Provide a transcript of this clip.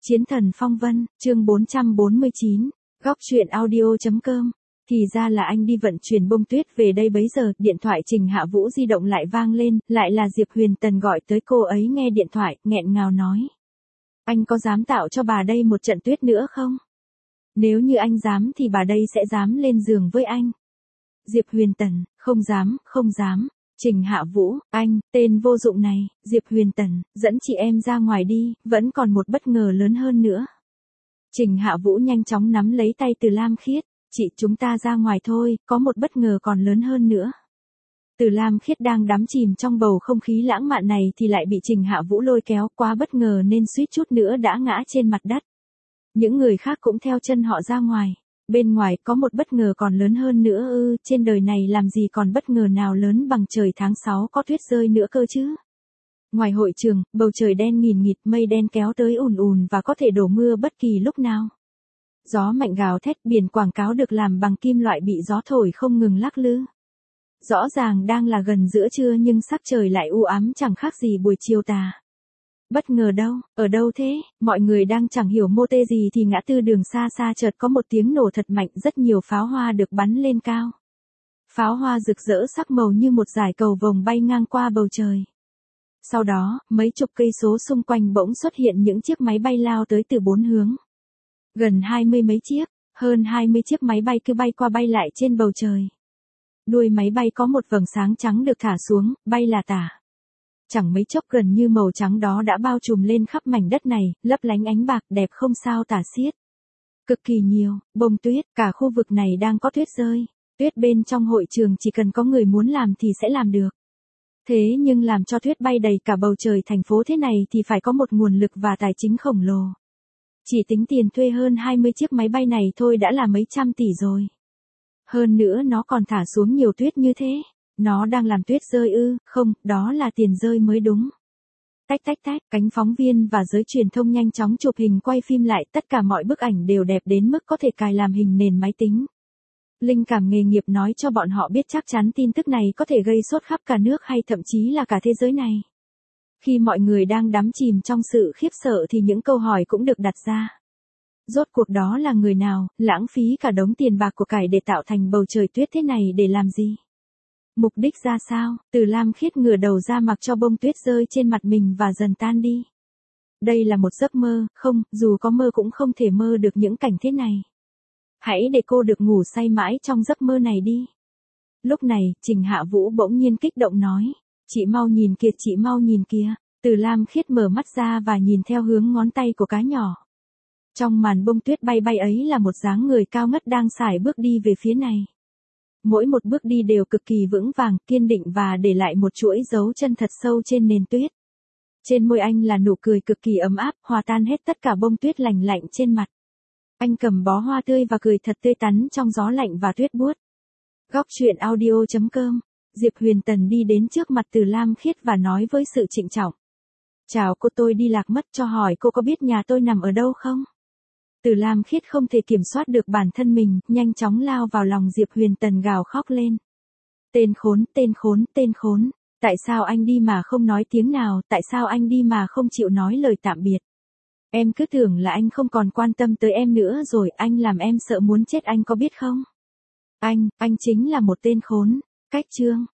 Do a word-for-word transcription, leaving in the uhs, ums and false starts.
Chiến thần phong vân, chương bốn trăm bốn mươi chín, góc truyện audio.com. Thì ra là anh đi vận chuyển bông tuyết về đây bấy giờ, điện thoại Trình Hạ Vũ di động lại vang lên, lại là Diệp Huyền Tần gọi tới. Cô ấy nghe điện thoại, nghẹn ngào nói. Anh có dám tạo cho bà đây một trận tuyết nữa không? Nếu như anh dám thì bà đây sẽ dám lên giường với anh. Diệp Huyền Tần, không dám, không dám. Trình Hạ Vũ, anh, tên vô dụng này. Diệp Huyền Tần, dẫn chị em ra ngoài đi, vẫn còn một bất ngờ lớn hơn nữa. Trình Hạ Vũ nhanh chóng nắm lấy tay Từ Lam Khiết. Chị, chúng ta ra ngoài thôi, có một bất ngờ còn lớn hơn nữa. Từ Lam Khiết đang đắm chìm trong bầu không khí lãng mạn này thì lại bị Trình Hạ Vũ lôi kéo, quá bất ngờ nên suýt chút nữa đã ngã trên mặt đất. Những người khác cũng theo chân họ ra ngoài. Bên ngoài có một bất ngờ còn lớn hơn nữa ư, trên đời này làm gì còn bất ngờ nào lớn bằng trời tháng sáu có tuyết rơi nữa cơ chứ. Ngoài hội trường, bầu trời đen nghìn nghịt, mây đen kéo tới ùn ùn và có thể đổ mưa bất kỳ lúc nào. Gió mạnh gào thét, biển quảng cáo được làm bằng kim loại bị gió thổi không ngừng lắc lư. Rõ ràng đang là gần giữa trưa nhưng sắc trời lại u ám chẳng khác gì buổi chiều tà. Bất ngờ đâu, ở đâu thế? Mọi người đang chẳng hiểu mô tê gì thì ngã tư đường xa xa chợt có một tiếng nổ thật mạnh, rất nhiều pháo hoa được bắn lên cao. Pháo hoa rực rỡ sắc màu như một dải cầu vồng bay ngang qua bầu trời. Sau đó, mấy chục cây số xung quanh bỗng xuất hiện những chiếc máy bay lao tới từ bốn hướng. Gần hai mươi mấy chiếc, hơn hai mươi chiếc máy bay cứ bay qua bay lại trên bầu trời. Đuôi máy bay có một vầng sáng trắng được thả xuống, bay là tả. Chẳng mấy chốc gần như màu trắng đó đã bao trùm lên khắp mảnh đất này, lấp lánh ánh bạc đẹp không sao tả xiết. Cực kỳ nhiều, bông tuyết, cả khu vực này đang có tuyết rơi. Tuyết bên trong hội trường chỉ cần có người muốn làm thì sẽ làm được. Thế nhưng làm cho tuyết bay đầy cả bầu trời thành phố thế này thì phải có một nguồn lực và tài chính khổng lồ. Chỉ tính tiền thuê hơn hai mươi chiếc máy bay này thôi đã là mấy trăm tỷ rồi. Hơn nữa nó còn thả xuống nhiều tuyết như thế. Nó đang làm tuyết rơi ư? Không, đó là tiền rơi mới đúng. Tách tách tách, cánh phóng viên và giới truyền thông nhanh chóng chụp hình quay phim lại, tất cả mọi bức ảnh đều đẹp đến mức có thể cài làm hình nền máy tính. Linh cảm nghề nghiệp nói cho bọn họ biết chắc chắn tin tức này có thể gây sốt khắp cả nước hay thậm chí là cả thế giới này. Khi mọi người đang đắm chìm trong sự khiếp sợ thì những câu hỏi cũng được đặt ra. Rốt cuộc đó là người nào, lãng phí cả đống tiền bạc của cải để tạo thành bầu trời tuyết thế này để làm gì? Mục đích ra sao? Từ Lam Khiết ngửa đầu ra mặc cho bông tuyết rơi trên mặt mình và dần tan đi. Đây là một giấc mơ, không, dù có mơ cũng không thể mơ được những cảnh thế này. Hãy để cô được ngủ say mãi trong giấc mơ này đi. Lúc này, Trình Hạ Vũ bỗng nhiên kích động nói. Chị mau nhìn kìa, chị mau nhìn kìa. Từ Lam Khiết mở mắt ra và nhìn theo hướng ngón tay của cá nhỏ. Trong màn bông tuyết bay bay ấy là một dáng người cao ngất đang sải bước đi về phía này. Mỗi một bước đi đều cực kỳ vững vàng, kiên định và để lại một chuỗi dấu chân thật sâu trên nền tuyết. Trên môi anh là nụ cười cực kỳ ấm áp, hòa tan hết tất cả bông tuyết lành lạnh trên mặt. Anh cầm bó hoa tươi và cười thật tươi tắn trong gió lạnh và tuyết buốt. Góc truyện audio.com. Diệp Huyền Tần đi đến trước mặt Từ Lam Khiết và nói với sự trịnh trọng. Chào cô, tôi đi lạc mất, cho hỏi cô có biết nhà tôi nằm ở đâu không? Từ Lam Khiết không thể kiểm soát được bản thân mình, nhanh chóng lao vào lòng Diệp Huyền Tần gào khóc lên. Tên khốn, tên khốn, tên khốn, tại sao anh đi mà không nói tiếng nào, tại sao anh đi mà không chịu nói lời tạm biệt? Em cứ tưởng là anh không còn quan tâm tới em nữa rồi, anh làm em sợ muốn chết anh có biết không? Anh, anh chính là một tên khốn. Cách chương,